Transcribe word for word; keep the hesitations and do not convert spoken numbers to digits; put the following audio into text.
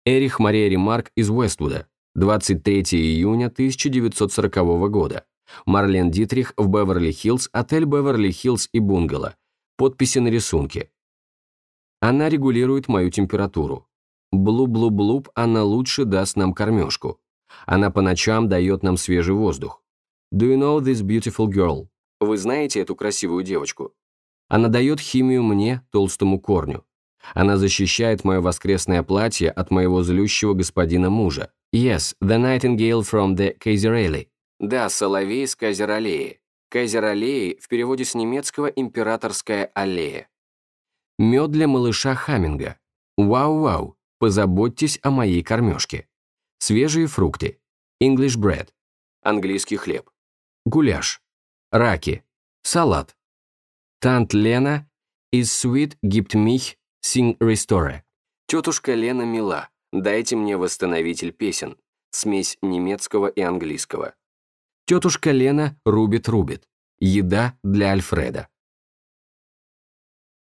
Эрих Мария Ремарк из Уэствуда, двадцать третьего июня тысяча девятьсот сорокового года. Марлен Дитрих в Беверли-Хиллз, отель Беверли-Хиллз и бунгало. Подписи на рисунке. Она регулирует мою температуру. Блуб-блуб-блуб, она лучше даст нам кормежку. Она по ночам дает нам свежий воздух. Do you know this beautiful girl? Вы знаете эту красивую девочку? Она дает химию мне, толстому корню. Она защищает мое воскресное платье от моего злющего господина мужа. Yes, the nightingale from the Kaiserallee. Да, соловей с Кайзер-аллеи. Кайзер-аллеи в переводе с немецкого «императорская аллея». Мед для малыша Хамминга. Вау-вау, позаботьтесь о моей кормежке. Свежие фрукты. English bread. Английский хлеб. Гуляш. Раки. Салат. Tant Лена is sweet, gibt mich sing restore. Тетушка Лена мила, дайте мне восстановитель песен. Смесь немецкого и английского. Тетушка Лена рубит-рубит. Еда для Альфреда.